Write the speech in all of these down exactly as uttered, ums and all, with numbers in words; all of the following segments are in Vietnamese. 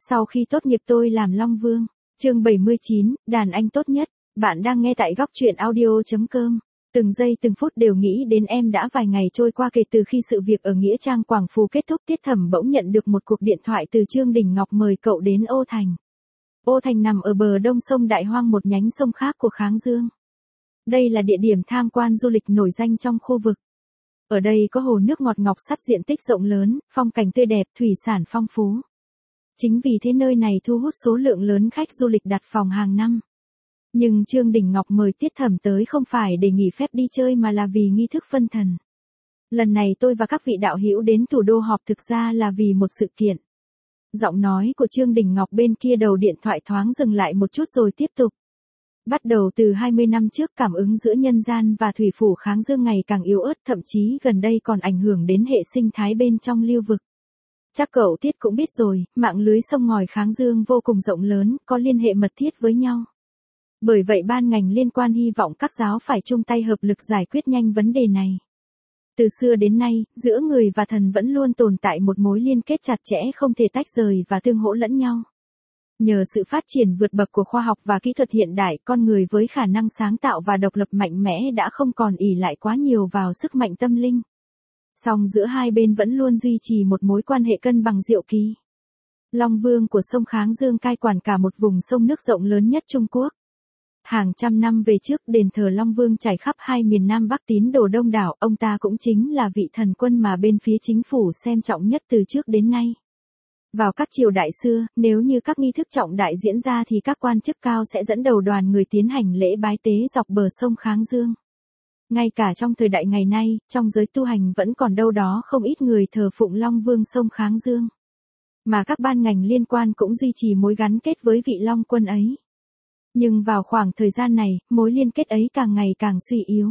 Sau khi tốt nghiệp tôi làm Long Vương. Chương bảy mươi chín, đàn anh tốt nhất. Bạn đang nghe tại góc truyện audio chấm com. Từng giây từng phút đều nghĩ đến em. Đã vài ngày trôi qua kể từ khi sự việc ở Nghĩa Trang Quảng Phú kết thúc, Tiết Thẩm bỗng nhận được một cuộc điện thoại từ Trương Đình Ngọc mời cậu đến Ô Thành. Ô Thành nằm ở bờ đông sông Đại Hoang, một nhánh sông khác của Kháng Dương. Đây là địa điểm tham quan du lịch nổi danh trong khu vực. Ở đây có hồ nước ngọt ngọc sắt diện tích rộng lớn, phong cảnh tươi đẹp, thủy sản phong phú. Chính vì thế nơi này thu hút số lượng lớn khách du lịch đặt phòng hàng năm. Nhưng Trương Đình Ngọc mời Tiết Thẩm tới không phải để nghỉ phép đi chơi mà là vì nghi thức phân thần. Lần này tôi và các vị đạo hữu đến thủ đô họp thực ra là vì một sự kiện. Giọng nói của Trương Đình Ngọc bên kia đầu điện thoại thoáng dừng lại một chút rồi tiếp tục. Bắt đầu từ hai mươi năm trước, cảm ứng giữa nhân gian và thủy phủ Kháng Dương ngày càng yếu ớt, thậm chí gần đây còn ảnh hưởng đến hệ sinh thái bên trong lưu vực. Chắc cậu Tiết cũng biết rồi, mạng lưới sông ngòi Kháng Dương vô cùng rộng lớn, có liên hệ mật thiết với nhau. Bởi vậy ban ngành liên quan hy vọng các giáo phải chung tay hợp lực giải quyết nhanh vấn đề này. Từ xưa đến nay, giữa người và thần vẫn luôn tồn tại một mối liên kết chặt chẽ không thể tách rời và tương hỗ lẫn nhau. Nhờ sự phát triển vượt bậc của khoa học và kỹ thuật hiện đại, con người với khả năng sáng tạo và độc lập mạnh mẽ đã không còn ỷ lại quá nhiều vào sức mạnh tâm linh. Song giữa hai bên vẫn luôn duy trì một mối quan hệ cân bằng diệu kỳ. Long Vương của sông Kháng Dương cai quản cả một vùng sông nước rộng lớn nhất Trung Quốc. Hàng trăm năm về trước, đền thờ Long Vương trải khắp hai miền Nam Bắc tín đồ đông đảo, ông ta cũng chính là vị thần quân mà bên phía chính phủ xem trọng nhất từ trước đến nay. Vào các triều đại xưa, nếu như các nghi thức trọng đại diễn ra thì các quan chức cao sẽ dẫn đầu đoàn người tiến hành lễ bái tế dọc bờ sông Kháng Dương. Ngay cả trong thời đại ngày nay, trong giới tu hành vẫn còn đâu đó không ít người thờ phụng Long Vương sông Kháng Dương. Mà các ban ngành liên quan cũng duy trì mối gắn kết với vị Long Quân ấy. Nhưng vào khoảng thời gian này, mối liên kết ấy càng ngày càng suy yếu.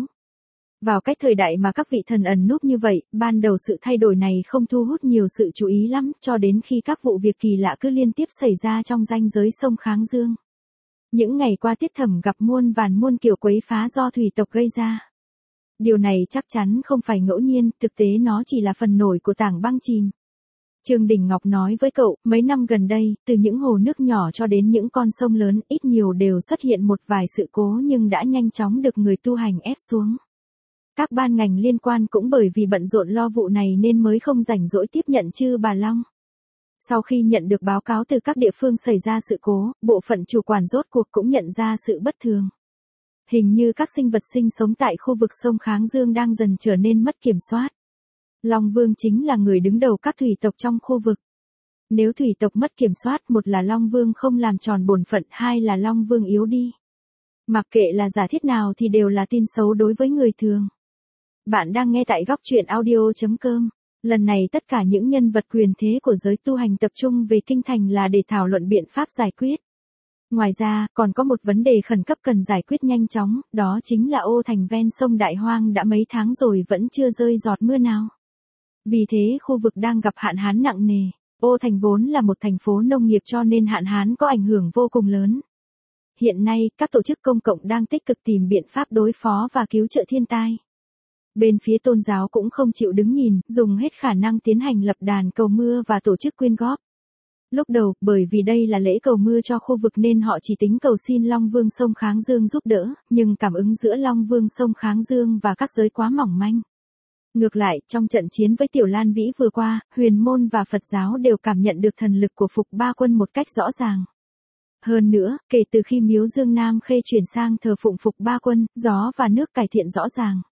Vào cách thời đại mà các vị thần ẩn núp như vậy, ban đầu sự thay đổi này không thu hút nhiều sự chú ý lắm, cho đến khi các vụ việc kỳ lạ cứ liên tiếp xảy ra trong ranh giới sông Kháng Dương. Những ngày qua Tiết Thẩm gặp muôn vàn muôn kiểu quấy phá do thủy tộc gây ra. Điều này chắc chắn không phải ngẫu nhiên, thực tế nó chỉ là phần nổi của tảng băng chìm. Trương Đình Ngọc nói với cậu, mấy năm gần đây, từ những hồ nước nhỏ cho đến những con sông lớn, ít nhiều đều xuất hiện một vài sự cố nhưng đã nhanh chóng được người tu hành ép xuống. Các ban ngành liên quan cũng bởi vì bận rộn lo vụ này nên mới không rảnh rỗi tiếp nhận Chư Bà Long. Sau khi nhận được báo cáo từ các địa phương xảy ra sự cố, bộ phận chủ quản rốt cuộc cũng nhận ra sự bất thường. Hình như các sinh vật sinh sống tại khu vực sông Kháng Dương đang dần trở nên mất kiểm soát. Long Vương chính là người đứng đầu các thủy tộc trong khu vực. Nếu thủy tộc mất kiểm soát, một là Long Vương không làm tròn bổn phận, hai là Long Vương yếu đi. Mặc kệ là giả thiết nào thì đều là tin xấu đối với người thường. Bạn đang nghe tại góc truyện audio chấm com. Lần này tất cả những nhân vật quyền thế của giới tu hành tập trung về Kinh Thành là để thảo luận biện pháp giải quyết. Ngoài ra, còn có một vấn đề khẩn cấp cần giải quyết nhanh chóng, đó chính là Ô Thành ven sông Đại Hoang đã mấy tháng rồi vẫn chưa rơi giọt mưa nào. Vì thế khu vực đang gặp hạn hán nặng nề. Ô Thành vốn là một thành phố nông nghiệp cho nên hạn hán có ảnh hưởng vô cùng lớn. Hiện nay, các tổ chức công cộng đang tích cực tìm biện pháp đối phó và cứu trợ thiên tai. Bên phía tôn giáo cũng không chịu đứng nhìn, dùng hết khả năng tiến hành lập đàn cầu mưa và tổ chức quyên góp. Lúc đầu, bởi vì đây là lễ cầu mưa cho khu vực nên họ chỉ tính cầu xin Long Vương sông Kháng Dương giúp đỡ, nhưng cảm ứng giữa Long Vương sông Kháng Dương và các giới quá mỏng manh. Ngược lại, trong trận chiến với Tiểu Lan Vĩ vừa qua, Huyền môn và Phật giáo đều cảm nhận được thần lực của Phục Ba Quân một cách rõ ràng. Hơn nữa, kể từ khi miếu Dương Nam Khê chuyển sang thờ phụng Phục Ba Quân, gió và nước cải thiện rõ ràng.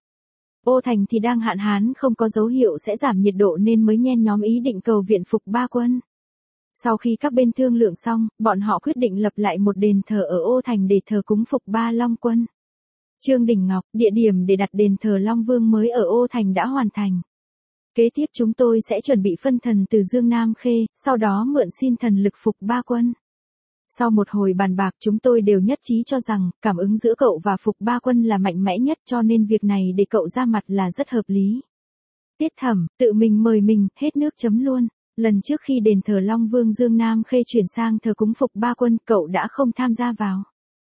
Ô Thành thì đang hạn hán không có dấu hiệu sẽ giảm nhiệt độ nên mới nhen nhóm ý định cầu viện Phục Ba Quân. Sau khi các bên thương lượng xong, bọn họ quyết định lập lại một đền thờ ở Ô Thành để thờ cúng Phục Ba Long Quân. Trương Đình Ngọc, địa điểm để đặt đền thờ Long Vương mới ở Ô Thành đã hoàn thành. Kế tiếp chúng tôi sẽ chuẩn bị phân thần từ Dương Nam Khê, sau đó mượn xin thần lực Phục Ba Quân. Sau một hồi bàn bạc chúng tôi đều nhất trí cho rằng, cảm ứng giữa cậu và Phục Ba Quân là mạnh mẽ nhất cho nên việc này để cậu ra mặt là rất hợp lý. Tiết Thẩm, tự mình mời mình, hết nước chấm luôn. Lần trước khi đền thờ Long Vương Dương Nam Khê chuyển sang thờ cúng Phục Ba Quân, cậu đã không tham gia vào.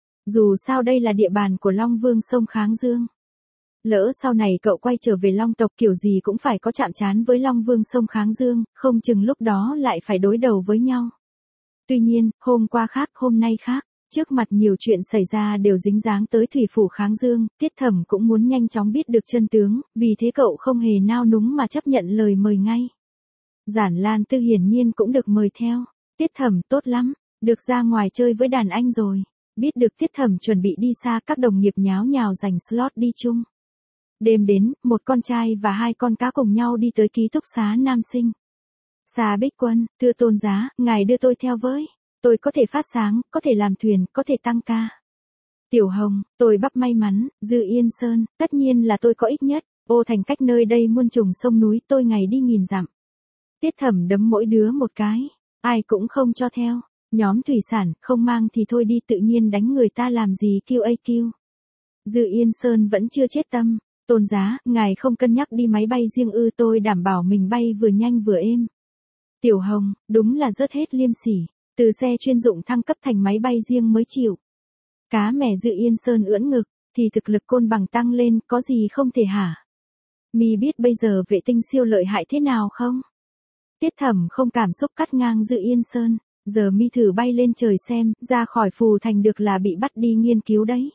Dù sao đây là địa bàn của Long Vương sông Kháng Dương. Lỡ sau này cậu quay trở về Long tộc kiểu gì cũng phải có chạm trán với Long Vương sông Kháng Dương, không chừng lúc đó lại phải đối đầu với nhau. Tuy nhiên, hôm qua khác, hôm nay khác. Trước mặt nhiều chuyện xảy ra đều dính dáng tới thủy phủ Kháng Dương, Tiết Thẩm cũng muốn nhanh chóng biết được chân tướng, vì thế cậu không hề nao núng mà chấp nhận lời mời ngay. Giản Lan Tư hiển nhiên cũng được mời theo. Tiết Thẩm tốt lắm, được ra ngoài chơi với đàn anh rồi. Biết được Tiết Thẩm chuẩn bị đi xa, các đồng nghiệp nháo nhào giành slot đi chung. Đêm đến, một con trai và hai con cá cùng nhau đi tới ký túc xá nam sinh. Sa Bích Quân, thưa tôn giá, ngài đưa tôi theo với. Tôi có thể phát sáng, có thể làm thuyền, có thể tăng ca. Tiểu Hồng, tôi bắp may mắn, Dư Yên Sơn, tất nhiên là tôi có ít nhất. Ô Thành cách nơi đây muôn trùng sông núi, tôi ngày đi nghìn dặm. Tiết Thẩm đấm mỗi đứa một cái, ai cũng không cho theo. Nhóm thủy sản, không mang thì thôi đi, tự nhiên đánh người ta làm gì Q A Q. Dư Yên Sơn vẫn chưa chết tâm. Tôn giá, ngài không cân nhắc đi máy bay riêng ư? Tôi đảm bảo mình bay vừa nhanh vừa êm. Tiểu Hồng, đúng là rớt hết liêm sỉ. Từ xe chuyên dụng thăng cấp thành máy bay riêng mới chịu. Cá mè Dư Yên Sơn ưỡn ngực, thì thực lực Côn Bằng tăng lên, có gì không thể hả? Mi biết bây giờ vệ tinh siêu lợi hại thế nào không? Tiết Thẩm không cảm xúc cắt ngang Dư Yên Sơn. Giờ mi thử bay lên trời xem, ra khỏi phù thành được là bị bắt đi nghiên cứu đấy.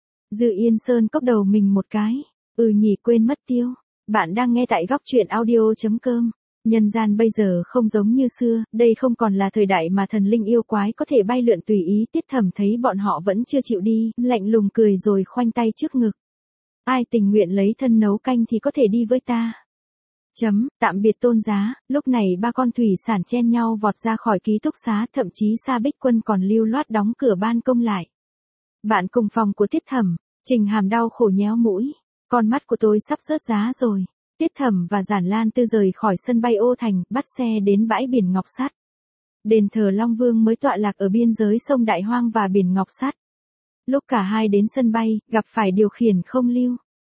Dư Yên Sơn cốc đầu mình một cái. Ừ nhỉ, quên mất tiêu. Bạn đang nghe tại góc truyện audio chấm com. Nhân gian bây giờ không giống như xưa, đây không còn là thời đại mà thần linh yêu quái có thể bay lượn tùy ý. Tiết Thẩm thấy bọn họ vẫn chưa chịu đi, lạnh lùng cười rồi khoanh tay trước ngực. Ai tình nguyện lấy thân nấu canh thì có thể đi với ta. Chấm, tạm biệt tôn giá. Lúc này ba con thủy sản chen nhau vọt ra khỏi ký túc xá, thậm chí Sa Bích Quân còn lưu loát đóng cửa ban công lại. Bạn cùng phòng của Tiết Thẩm, Trình Hàm đau khổ nhéo mũi. Con mắt của tôi sắp rớt giá rồi. Tiết Thẩm và Giản Lan Tư rời khỏi sân bay Ô Thành, bắt xe đến bãi biển Ngọc Sắt. Đền thờ Long Vương mới tọa lạc ở biên giới sông Đại Hoang và biển Ngọc Sắt. Lúc cả hai đến sân bay, gặp phải điều khiển không lưu,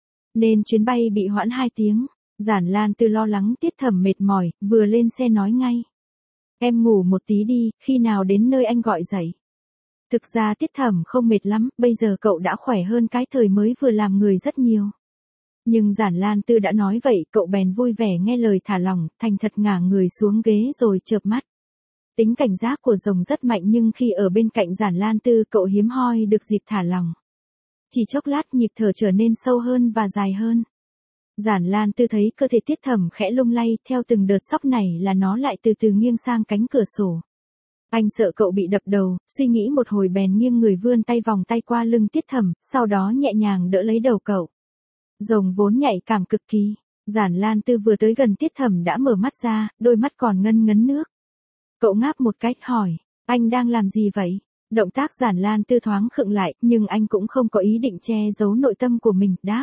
nên chuyến bay bị hoãn hai tiếng. Giản Lan Tư lo lắng Tiết Thẩm mệt mỏi, vừa lên xe nói ngay. Em ngủ một tí đi, khi nào đến nơi anh gọi dậy. Thực ra Tiết Thẩm không mệt lắm, bây giờ cậu đã khỏe hơn cái thời mới vừa làm người rất nhiều. Nhưng Giản Lan Tư đã nói vậy, cậu bèn vui vẻ nghe lời thả lỏng, thành thật ngả người xuống ghế rồi chợp mắt. Tính cảnh giác của rồng rất mạnh nhưng khi ở bên cạnh Giản Lan Tư cậu hiếm hoi được dịp thả lỏng. Chỉ chốc lát nhịp thở trở nên sâu hơn và dài hơn. Giản Lan Tư thấy cơ thể Tiết Thẩm khẽ lung lay, theo từng đợt sốc này là nó lại từ từ nghiêng sang cánh cửa sổ. Anh sợ cậu bị đập đầu, suy nghĩ một hồi bèn nghiêng người vươn tay vòng tay qua lưng Tiết Thẩm, sau đó nhẹ nhàng đỡ lấy đầu cậu. Rồng vốn nhạy cảm cực kỳ. Giản Lan Tư vừa tới gần Tiết Thẩm đã mở mắt ra, đôi mắt còn ngân ngấn nước. Cậu ngáp một cách hỏi, anh đang làm gì vậy? Động tác Giản Lan Tư thoáng khựng lại, nhưng anh cũng không có ý định che giấu nội tâm của mình, đáp.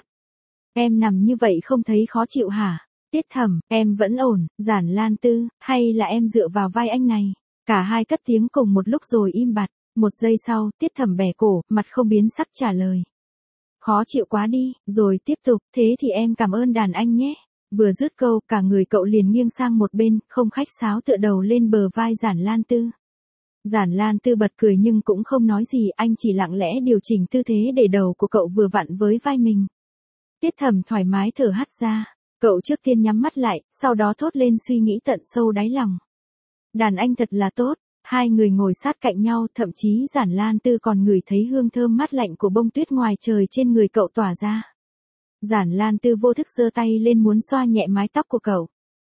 Em nằm như vậy không thấy khó chịu hả? Tiết Thẩm, em vẫn ổn. Giản Lan Tư, hay là em dựa vào vai anh này? Cả hai cất tiếng cùng một lúc rồi im bặt. Một giây sau, Tiết Thẩm bẻ cổ, mặt không biến sắc trả lời. Khó chịu quá đi, rồi tiếp tục, thế thì em cảm ơn đàn anh nhé. Vừa dứt câu, cả người cậu liền nghiêng sang một bên, không khách sáo tựa đầu lên bờ vai Giản Lan Tư. Giản Lan Tư bật cười nhưng cũng không nói gì, anh chỉ lặng lẽ điều chỉnh tư thế để đầu của cậu vừa vặn với vai mình. Tiết Thẩm thoải mái thở hắt ra, cậu trước tiên nhắm mắt lại, sau đó thốt lên suy nghĩ tận sâu đáy lòng. Đàn anh thật là tốt. Hai người ngồi sát cạnh nhau, thậm chí Giản Lan Tư còn ngửi thấy hương thơm mát lạnh của bông tuyết ngoài trời trên người cậu tỏa ra. Giản Lan Tư vô thức giơ tay lên muốn xoa nhẹ mái tóc của cậu.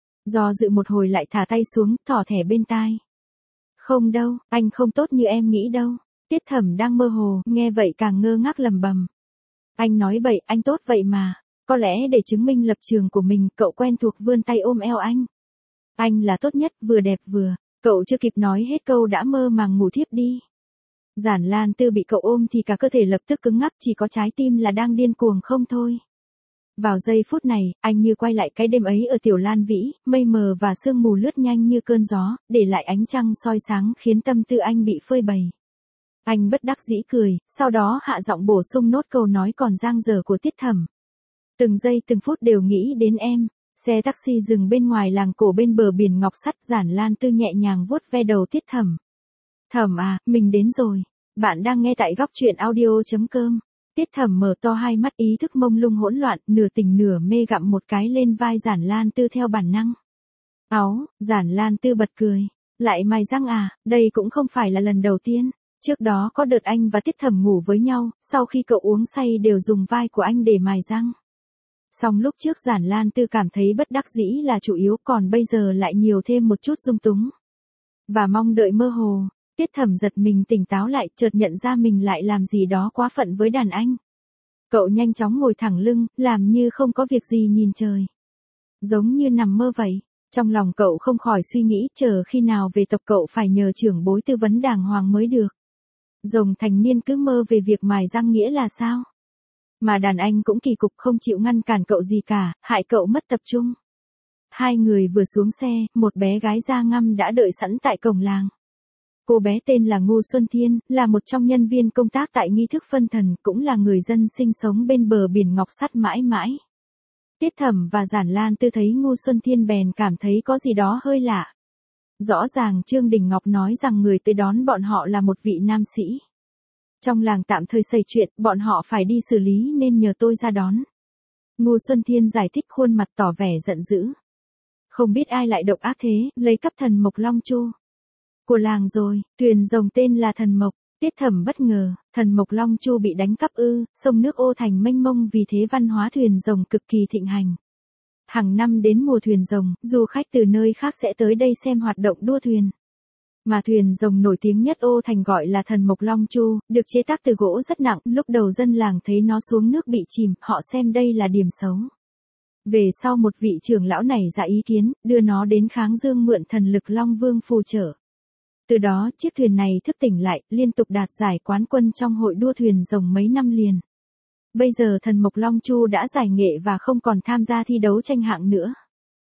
Do dự một hồi lại thả tay xuống, thỏ thẻ bên tai. Không đâu, anh không tốt như em nghĩ đâu. Tiết Thẩm đang mơ hồ, nghe vậy càng ngơ ngác lầm bầm. Anh nói bậy, anh tốt vậy mà. Có lẽ để chứng minh lập trường của mình, cậu quen thuộc vươn tay ôm eo anh. Anh là tốt nhất, vừa đẹp vừa. Cậu chưa kịp nói hết câu đã mơ màng ngủ thiếp đi. Giản Lan Tư bị cậu ôm thì cả cơ thể lập tức cứng ngắc, chỉ có trái tim là đang điên cuồng không thôi. Vào giây phút này, anh như quay lại cái đêm ấy ở Tiểu Lan Vĩ, mây mờ và sương mù lướt nhanh như cơn gió, để lại ánh trăng soi sáng khiến tâm tư anh bị phơi bày. Anh bất đắc dĩ cười, sau đó hạ giọng bổ sung nốt câu nói còn dang dở của Tiết Thẩm. Từng giây từng phút đều nghĩ đến em. Xe taxi dừng bên ngoài làng cổ bên bờ biển Ngọc Sắt, Giản Lan Tư nhẹ nhàng vuốt ve đầu Tiết Thẩm. Thẩm à, mình đến rồi. Bạn đang nghe tại góc truyện audio chấm com. Tiết Thẩm mở to hai mắt, ý thức mông lung hỗn loạn, nửa tỉnh nửa mê gặm một cái lên vai Giản Lan Tư theo bản năng. Áu, Giản Lan Tư bật cười. Lại mài răng à, đây cũng không phải là lần đầu tiên. Trước đó có đợt anh và Tiết Thẩm ngủ với nhau, sau khi cậu uống say đều dùng vai của anh để mài răng. Song lúc trước Giản Lan Tư cảm thấy bất đắc dĩ là chủ yếu, còn bây giờ lại nhiều thêm một chút dung túng. Và mong đợi mơ hồ, Tiết Thẩm giật mình tỉnh táo lại, chợt nhận ra mình lại làm gì đó quá phận với đàn anh. Cậu nhanh chóng ngồi thẳng lưng, làm như không có việc gì nhìn trời. Giống như nằm mơ vậy. Trong lòng cậu không khỏi suy nghĩ chờ khi nào về tộc cậu phải nhờ trưởng bối tư vấn đàng hoàng mới được. Rồng thành niên cứ mơ về việc mài răng nghĩa là sao? Mà đàn anh cũng kỳ cục không chịu ngăn cản cậu gì cả, hại cậu mất tập trung. Hai người vừa xuống xe, một bé gái da ngăm đã đợi sẵn tại cổng làng. Cô bé tên là Ngô Xuân Thiên, là một trong nhân viên công tác tại nghi thức phân thần, cũng là người dân sinh sống bên bờ biển Ngọc Sắt mãi mãi. Tiết Thẩm và Giản Lan Tư thấy Ngô Xuân Thiên bèn cảm thấy có gì đó hơi lạ. Rõ ràng Trương Đình Ngọc nói rằng người tới đón bọn họ là một vị nam sĩ. Trong làng tạm thời xảy chuyện, bọn họ phải đi xử lý nên nhờ tôi ra đón. Ngô Xuân Thiên giải thích khuôn mặt tỏ vẻ giận dữ. Không biết ai lại độc ác thế, lấy cắp thần Mộc Long Chu của làng rồi, thuyền rồng tên là Thần Mộc. Tiết Thẩm bất ngờ, thần Mộc Long Chu bị đánh cắp ư, sông nước Ô Thành mênh mông vì thế văn hóa thuyền rồng cực kỳ thịnh hành. Hàng năm đến mùa thuyền rồng, du khách từ nơi khác sẽ tới đây xem hoạt động đua thuyền. Mà thuyền rồng nổi tiếng nhất Ô Thành gọi là thần Mộc Long Chu, được chế tác từ gỗ rất nặng, lúc đầu dân làng thấy nó xuống nước bị chìm, họ xem đây là điểm xấu. Về sau một vị trưởng lão này ra ý kiến, đưa nó đến Kháng Dương mượn thần lực Long Vương phù trợ. Từ đó, chiếc thuyền này thức tỉnh lại, liên tục đạt giải quán quân trong hội đua thuyền rồng mấy năm liền. Bây giờ thần Mộc Long Chu đã giải nghệ và không còn tham gia thi đấu tranh hạng nữa.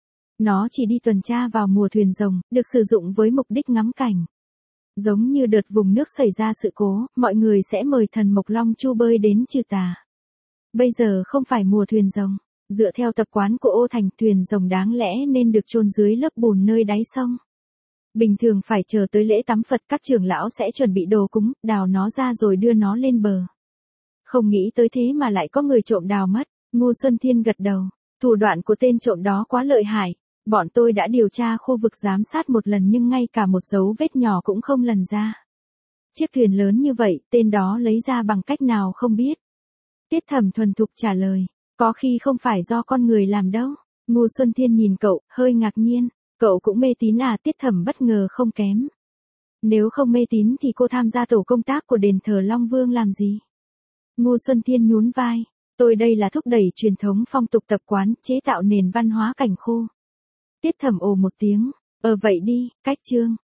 Nó chỉ đi tuần tra vào mùa thuyền rồng, được sử dụng với mục đích ngắm cảnh. Giống như đợt vùng nước xảy ra sự cố, mọi người sẽ mời thần Mộc Long Chu bơi đến trừ tà. Bây giờ không phải mùa thuyền rồng, dựa theo tập quán của Ô Thành, thuyền rồng đáng lẽ nên được chôn dưới lớp bùn nơi đáy sông. Bình thường phải chờ tới lễ tắm Phật các trưởng lão sẽ chuẩn bị đồ cúng, đào nó ra rồi đưa nó lên bờ. Không nghĩ tới thế mà lại có người trộm đào mất. Ngô Xuân Thiên gật đầu. Thủ đoạn của tên trộm đó quá lợi hại. Bọn tôi đã điều tra khu vực giám sát một lần nhưng ngay cả một dấu vết nhỏ cũng không lần ra. Chiếc thuyền lớn như vậy, tên đó lấy ra bằng cách nào không biết. Tiết Thẩm thuần thục trả lời. Có khi không phải do con người làm đâu. Ngô Xuân Thiên nhìn cậu, hơi ngạc nhiên. Cậu cũng mê tín à? Tiết Thẩm bất ngờ không kém. Nếu không mê tín thì cô tham gia tổ công tác của đền thờ Long Vương làm gì? Ngô Xuân Thiên nhún vai. Tôi đây là thúc đẩy truyền thống phong tục tập quán, chế tạo nền văn hóa cảnh khu. Tiết Thẩm ồ một tiếng. Ờ vậy đi, cách chương.